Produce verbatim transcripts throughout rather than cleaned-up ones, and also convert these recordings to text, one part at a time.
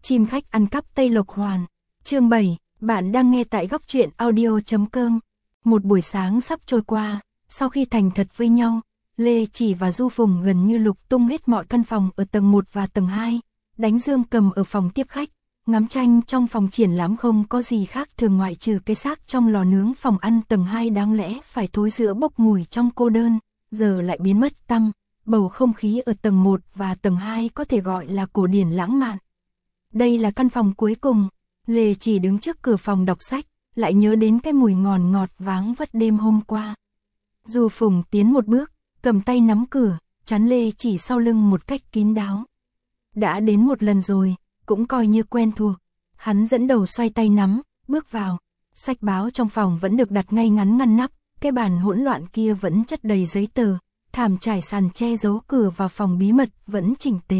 Chim khách ăn cắp Tây Lộc Hoàn. Chương bảy, bạn đang nghe tại góc truyện audio.com. Một buổi sáng sắp trôi qua, sau khi thành thật với nhau, Lê Chỉ và Du Phùng gần như lục tung hết mọi căn phòng ở tầng một và tầng hai, đánh dương cầm ở phòng tiếp khách, ngắm tranh trong phòng triển lãm không có gì khác thường ngoại trừ cái xác trong lò nướng phòng ăn tầng hai đáng lẽ phải thối rữa bốc mùi trong cô đơn, giờ lại biến mất tăm. Bầu không khí ở tầng một và tầng hai có thể gọi là cổ điển lãng mạn. Đây là căn phòng cuối cùng, Lê Chỉ đứng trước cửa phòng đọc sách, lại nhớ đến cái mùi ngòn ngọt váng vất đêm hôm qua. Du Phùng tiến một bước, cầm tay nắm cửa, chắn Lê Chỉ sau lưng một cách kín đáo. Đã đến một lần rồi, cũng coi như quen thuộc. Hắn dẫn đầu xoay tay nắm, bước vào. Sách báo trong phòng vẫn được đặt ngay ngắn ngăn nắp, cái bàn hỗn loạn kia vẫn chất đầy giấy tờ, thảm trải sàn che giấu cửa vào phòng bí mật vẫn chỉnh tề.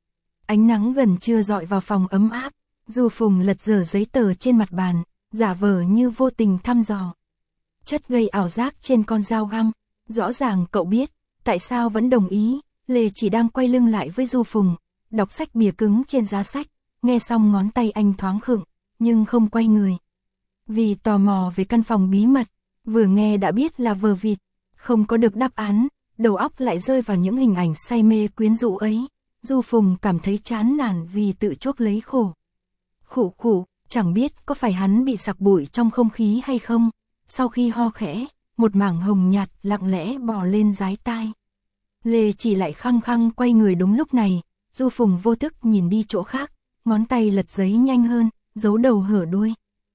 Ánh nắng gần trưa dọi vào phòng ấm áp, Du Phùng lật dở giấy tờ trên mặt bàn, giả vờ như vô tình thăm dò. Chất gây ảo giác trên con dao găm, rõ ràng cậu biết, tại sao vẫn đồng ý. Lê Chỉ đang quay lưng lại với Du Phùng, đọc sách bìa cứng trên giá sách, nghe xong ngón tay anh thoáng khựng, nhưng không quay người. Vì tò mò về căn phòng bí mật, vừa nghe đã biết là vờ vịt, không có được đáp án, đầu óc lại rơi vào những hình ảnh say mê quyến rũ ấy. Du Phùng cảm thấy chán nản vì tự chuốc lấy khổ. Khủ khủ, chẳng biết có phải hắn bị sặc bụi trong không khí hay không. Sau khi ho khẽ, một mảng hồng nhạt lặng lẽ bò lên dái tai. Lê Chỉ lại khăng khăng quay người đúng lúc này. Du Phùng vô thức nhìn đi chỗ khác, ngón tay lật giấy nhanh hơn, giấu đầu hở đuôi.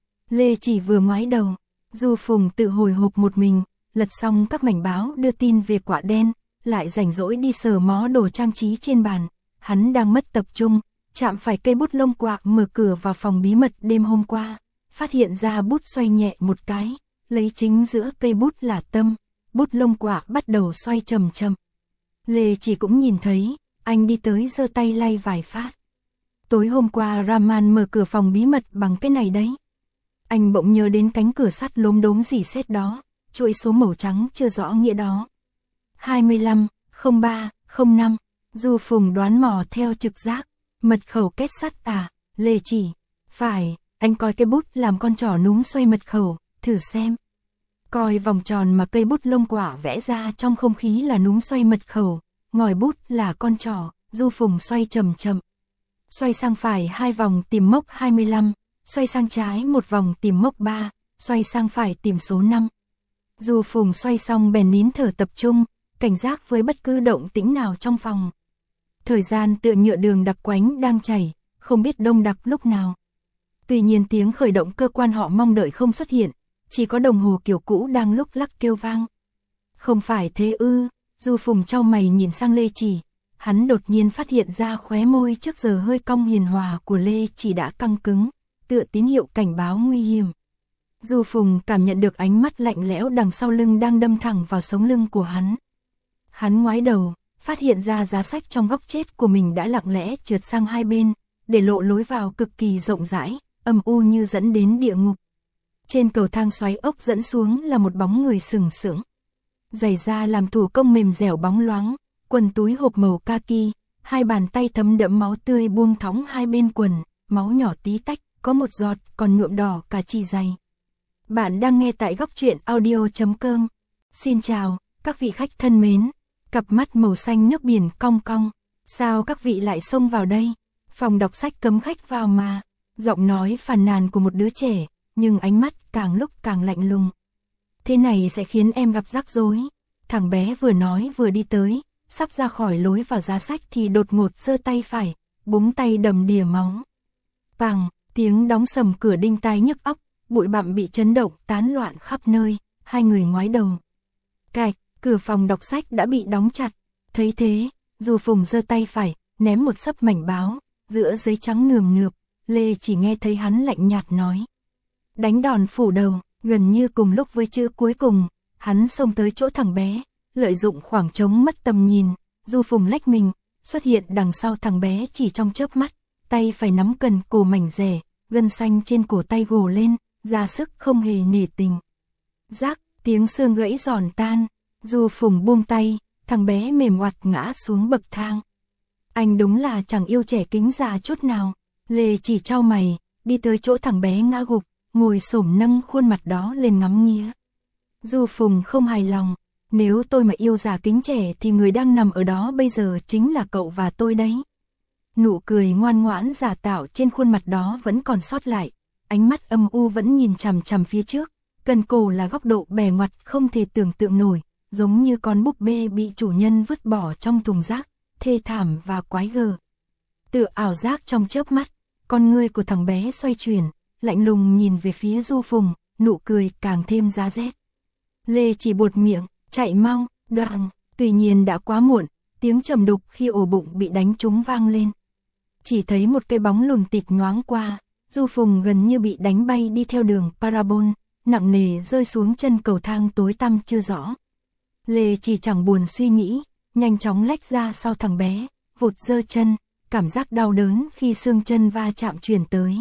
Lê Chỉ vừa ngoái đầu, Du Phùng tự hồi hộp một mình, lật xong các mảnh báo đưa tin về quả đen, lại rảnh rỗi đi sờ mó đồ trang trí trên bàn. Hắn đang mất tập trung, chạm phải cây bút lông quạ mở cửa vào phòng bí mật đêm hôm qua, phát hiện ra bút xoay nhẹ một cái, lấy chính giữa cây bút là tâm, bút lông quạ bắt đầu xoay chậm chậm. Lê Chỉ cũng nhìn thấy, anh đi tới giơ tay lay vài phát. Tối hôm qua Raman mở cửa phòng bí mật bằng cái này đấy. Anh bỗng nhớ đến cánh cửa sắt lốm đốm rỉ sét đó, chuỗi số màu trắng chưa rõ nghĩa đó. hai mươi lăm, không ba, không năm, Du Phùng đoán mò theo trực giác, mật khẩu kết sắt à, Lê Chỉ, phải, anh coi cái bút làm con trỏ núm xoay mật khẩu, thử xem. Coi vòng tròn mà cây bút lông quả vẽ ra trong không khí là núm xoay mật khẩu, ngòi bút là con trỏ, Du Phùng xoay chậm chậm. Xoay sang phải hai vòng tìm mốc hai mươi lăm, xoay sang trái một vòng tìm mốc ba, xoay sang phải tìm số năm. Du Phùng xoay xong bèn nín thở tập trung, cảnh giác với bất cứ động tĩnh nào trong phòng. Thời gian tựa nhựa đường đặc quánh đang chảy, không biết đông đặc lúc nào. Tuy nhiên tiếng khởi động cơ quan họ mong đợi không xuất hiện, chỉ có đồng hồ kiểu cũ đang lúc lắc kêu vang. Không phải thế ư, Du Phùng chau mày nhìn sang Lê Chỉ, hắn đột nhiên phát hiện ra khóe môi trước giờ hơi cong hiền hòa của Lê Chỉ đã căng cứng, tựa tín hiệu cảnh báo nguy hiểm. Du Phùng cảm nhận được ánh mắt lạnh lẽo đằng sau lưng đang đâm thẳng vào sống lưng của hắn. Hắn ngoái đầu, phát hiện ra giá sách trong góc chết của mình đã lặng lẽ trượt sang hai bên, để lộ lối vào cực kỳ rộng rãi, âm u như dẫn đến địa ngục. Trên cầu thang xoáy ốc dẫn xuống là một bóng người sừng sững. Giày da làm thủ công mềm dẻo bóng loáng, quần túi hộp màu kaki, hai bàn tay thấm đẫm máu tươi buông thõng hai bên quần, máu nhỏ tí tách, có một giọt còn nhuộm đỏ cả chỉ giày. Bạn đang nghe tại góc truyện audio.com. Xin chào, các vị khách thân mến. Cặp mắt màu xanh nước biển cong cong. Sao các vị lại xông vào đây? Phòng đọc sách cấm khách vào mà. Giọng nói phàn nàn của một đứa trẻ, nhưng ánh mắt càng lúc càng lạnh lùng. Thế này sẽ khiến em gặp rắc rối. Thằng bé vừa nói vừa đi tới, sắp ra khỏi lối vào giá sách thì đột ngột giơ tay phải, búng tay đầm đìa máu. Pằng, tiếng đóng sầm cửa đinh tai nhức óc, bụi bặm bị chấn động tán loạn khắp nơi, hai người ngoái đầu. Cạch, cửa phòng đọc sách đã bị đóng chặt. Thấy thế, Du Phùng giơ tay phải, ném một xấp mảnh báo, giữa giấy trắng nườm nượp, Lê Chỉ nghe thấy hắn lạnh nhạt nói. Đánh đòn phủ đầu, gần như cùng lúc với chữ cuối cùng, hắn xông tới chỗ thằng bé, lợi dụng khoảng trống mất tầm nhìn, Du Phùng lách mình, xuất hiện đằng sau thằng bé chỉ trong chớp mắt, tay phải nắm cần cổ mảnh rẻ, gân xanh trên cổ tay gồ lên, ra sức không hề nể tình. Rác, tiếng xương gãy giòn tan, Du Phùng buông tay, thằng bé mềm oặt ngã xuống bậc thang. Anh đúng là chẳng yêu trẻ kính già chút nào, Lê chỉ chau mày, đi tới chỗ thằng bé ngã gục, ngồi xổm nâng khuôn mặt đó lên ngắm nghía. Du Phùng không hài lòng, nếu tôi mà yêu già kính trẻ thì người đang nằm ở đó bây giờ chính là cậu và tôi đấy. Nụ cười ngoan ngoãn giả tạo trên khuôn mặt đó vẫn còn sót lại, ánh mắt âm u vẫn nhìn chằm chằm phía trước, cần cổ là góc độ bề ngoặt không thể tưởng tượng nổi, giống như con búp bê bị chủ nhân vứt bỏ trong thùng rác, thê thảm và quái gở. Tự ảo giác trong chớp mắt, con ngươi của thằng bé xoay chuyển, lạnh lùng nhìn về phía Du Phùng, nụ cười càng thêm giá rét. Lê chỉ buột miệng, chạy mau, đoạn, tuy nhiên đã quá muộn, tiếng trầm đục khi ổ bụng bị đánh trúng vang lên. Chỉ thấy một cái bóng lùn tịt nhoáng qua, Du Phùng gần như bị đánh bay đi theo đường parabol, nặng nề rơi xuống chân cầu thang tối tăm chưa rõ. Lê chỉ chẳng buồn suy nghĩ, nhanh chóng lách ra sau thằng bé, vụt giơ chân, cảm giác đau đớn khi xương chân va chạm truyền tới.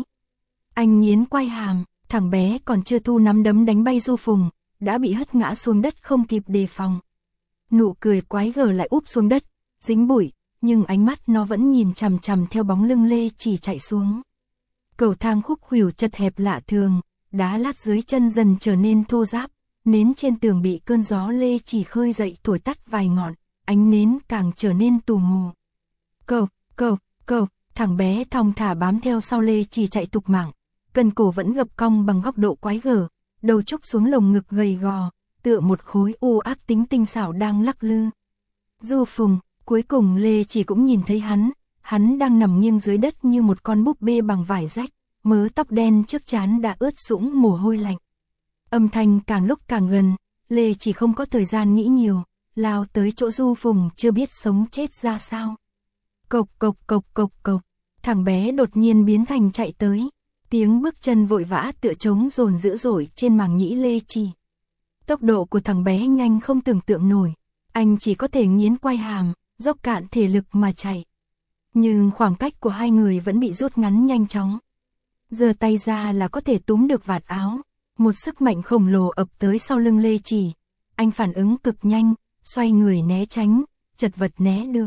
Anh nghiến quai hàm, thằng bé còn chưa thu nắm đấm đánh bay Du Phùng, đã bị hất ngã xuống đất không kịp đề phòng. Nụ cười quái gở lại úp xuống đất, dính bụi, nhưng ánh mắt nó vẫn nhìn chằm chằm theo bóng lưng Lê chỉ chạy xuống. Cầu thang khúc khuỷu chật hẹp lạ thường, đá lát dưới chân dần trở nên thô ráp, nến trên tường bị cơn gió Lê chỉ khơi dậy thổi tắt vài ngọn, ánh nến càng trở nên tù mù. Cầu, cầu, cầu, thằng bé thong thả bám theo sau Lê chỉ chạy tục mạng, cần cổ vẫn gập cong bằng góc độ quái gở, đầu trúc xuống lồng ngực gầy gò, tựa một khối u ác tính tinh xảo đang lắc lư. Du Phùng, cuối cùng Lê chỉ cũng nhìn thấy hắn, hắn đang nằm nghiêng dưới đất như một con búp bê bằng vải rách, mớ tóc đen trước trán đã ướt sũng mồ hôi lạnh. Âm thanh càng lúc càng gần, Lê chỉ không có thời gian nghĩ nhiều, lao tới chỗ Du Phùng chưa biết sống chết ra sao. Cộc cộc cộc cộc cộc, thằng bé đột nhiên biến thành chạy tới, tiếng bước chân vội vã tựa trống dồn dữ dội trên màng nhĩ Lê chỉ. Tốc độ của thằng bé nhanh không tưởng tượng nổi, anh chỉ có thể nghiến quai hàm, dốc cạn thể lực mà chạy. Nhưng khoảng cách của hai người vẫn bị rút ngắn nhanh chóng. Giơ tay ra là có thể túm được vạt áo, một sức mạnh khổng lồ ập tới sau lưng Lê chỉ. Anh phản ứng cực nhanh, xoay người né tránh, chật vật né được.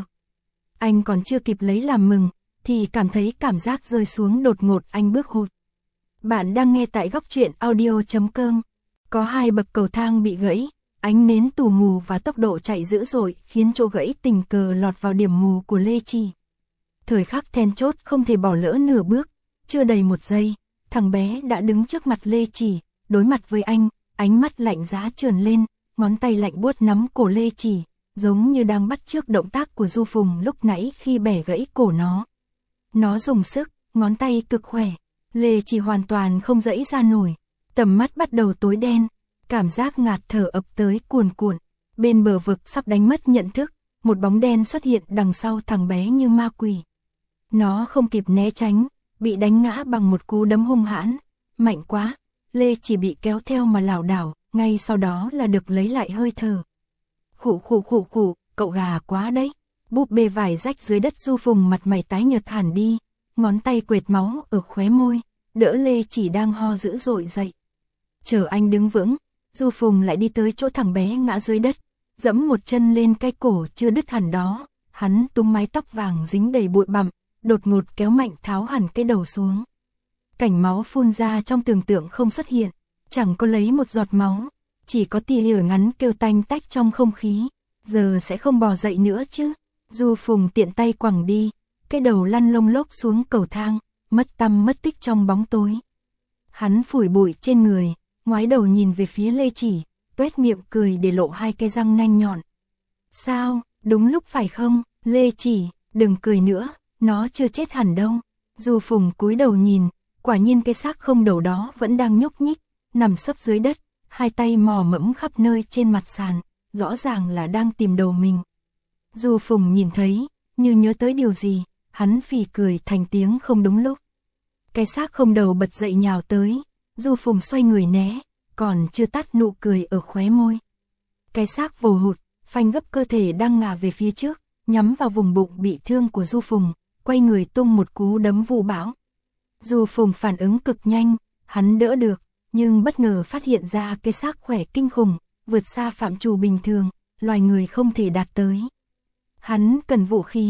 Anh còn chưa kịp lấy làm mừng, thì cảm thấy cảm giác rơi xuống đột ngột, anh bước hụt. Bạn đang nghe tại góc truyện audio chấm com. Có hai bậc cầu thang bị gãy, ánh nến tù mù và tốc độ chạy dữ dội khiến chỗ gãy tình cờ lọt vào điểm mù của Lê Chỉ. Thời khắc then chốt không thể bỏ lỡ nửa bước, chưa đầy một giây, thằng bé đã đứng trước mặt Lê Chỉ, đối mặt với anh, ánh mắt lạnh giá trườn lên, ngón tay lạnh buốt nắm cổ Lê Chỉ, giống như đang bắt chước động tác của Du Phùng lúc nãy khi bẻ gãy cổ nó. Nó dùng sức, ngón tay cực khỏe, Lê Chỉ hoàn toàn không giãy ra nổi, tầm mắt bắt đầu tối đen, cảm giác ngạt thở ập tới cuồn cuộn, bên bờ vực sắp đánh mất nhận thức, một bóng đen xuất hiện đằng sau thằng bé như ma quỷ. Nó không kịp né tránh, bị đánh ngã bằng một cú đấm hung hãn, mạnh quá, Lê chỉ bị kéo theo mà lảo đảo, ngay sau đó là được lấy lại hơi thở. Khụ khụ khụ khụ, cậu gà quá đấy. Búp bê vải rách dưới đất Du Phùng mặt mày tái nhợt hẳn đi, ngón tay quệt máu ở khóe môi, đỡ Lê chỉ đang ho dữ dội dậy. Chờ anh đứng vững, Du Phùng lại đi tới chỗ thằng bé ngã dưới đất, dẫm một chân lên cái cổ chưa đứt hẳn đó, hắn túm mái tóc vàng dính đầy bụi bặm, đột ngột kéo mạnh tháo hẳn cái đầu xuống. Cảnh máu phun ra trong tưởng tượng không xuất hiện, chẳng có lấy một giọt máu, chỉ có tia lửa ngắn kêu tanh tách trong không khí, giờ sẽ không bò dậy nữa chứ. Du Phùng tiện tay quẳng đi, cái đầu lăn lông lốc xuống cầu thang, mất tăm mất tích trong bóng tối. Hắn phủi bụi trên người, ngoái đầu nhìn về phía Lê Chỉ, tuét miệng cười để lộ hai cái răng nanh nhọn. Sao, đúng lúc phải không, Lê Chỉ, đừng cười nữa, nó chưa chết hẳn đâu. Du Phùng cúi đầu nhìn, quả nhiên cái xác không đầu đó vẫn đang nhúc nhích, nằm sấp dưới đất, hai tay mò mẫm khắp nơi trên mặt sàn, rõ ràng là đang tìm đầu mình. Du Phùng nhìn thấy, như nhớ tới điều gì, hắn phì cười thành tiếng không đúng lúc. Cái xác không đầu bật dậy nhào tới, Du Phùng xoay người né, còn chưa tắt nụ cười ở khóe môi. Cái xác vồ hụt, phanh gấp cơ thể đang ngả về phía trước, nhắm vào vùng bụng bị thương của Du Phùng, quay người tung một cú đấm vu bão. Du Phùng phản ứng cực nhanh, hắn đỡ được, nhưng bất ngờ phát hiện ra cái xác khỏe kinh khủng, vượt xa phạm trù bình thường, loài người không thể đạt tới. Hắn cần vũ khí,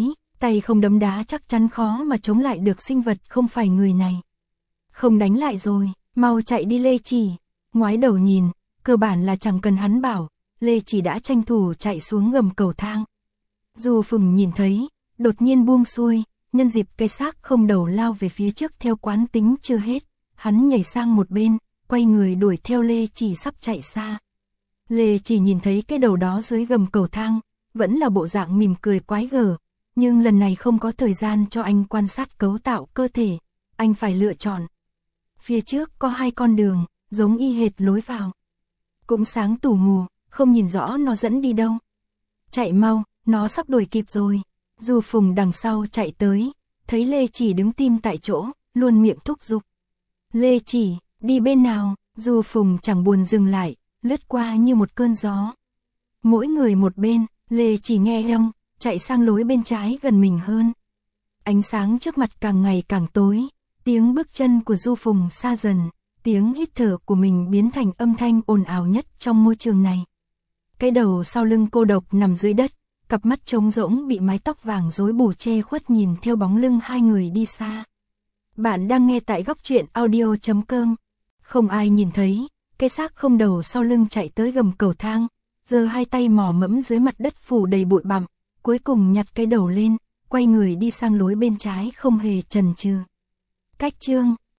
Tay không đấm đá chắc chắn khó mà chống lại được sinh vật không phải người này. Không đánh lại rồi, mau chạy đi Lê Chỉ. Ngoái đầu nhìn, cơ bản là chẳng cần hắn bảo, Lê Chỉ đã tranh thủ chạy xuống gầm cầu thang. Du Phùng nhìn thấy, đột nhiên buông xuôi, nhân dịp cái xác không đầu lao về phía trước theo quán tính chưa hết, hắn nhảy sang một bên, quay người đuổi theo Lê Chỉ sắp chạy xa. Lê Chỉ nhìn thấy cái đầu đó dưới gầm cầu thang, vẫn là bộ dạng mỉm cười quái gở, nhưng lần này không có thời gian cho anh quan sát cấu tạo cơ thể, anh phải lựa chọn. Phía trước có hai con đường, giống y hệt lối vào. Cũng sáng tù mù, không nhìn rõ nó dẫn đi đâu. Chạy mau, nó sắp đuổi kịp rồi. Du Phùng đằng sau chạy tới, thấy Lê Chỉ đứng tim tại chỗ, luôn miệng thúc giục. Lê Chỉ, đi bên nào? Du Phùng chẳng buồn dừng lại, lướt qua như một cơn gió. Mỗi người một bên, Lê Chỉ nghe rong, chạy sang lối bên trái gần mình hơn. Ánh sáng trước mặt càng ngày càng tối, tiếng bước chân của Du Phùng xa dần, tiếng hít thở của mình biến thành âm thanh ồn ào nhất trong môi trường này. Cái đầu sau lưng cô độc nằm dưới đất, cặp mắt trống rỗng bị mái tóc vàng rối bù che khuất nhìn theo bóng lưng hai người đi xa. Bạn đang nghe tại góc truyện audio chấm com. Không ai nhìn thấy, cái xác không đầu sau lưng chạy tới gầm cầu thang, giơ hai tay mò mẫm dưới mặt đất phủ đầy bụi bặm, cuối cùng nhặt cái đầu lên, quay người đi sang lối bên trái không hề chần chừ. Cách chương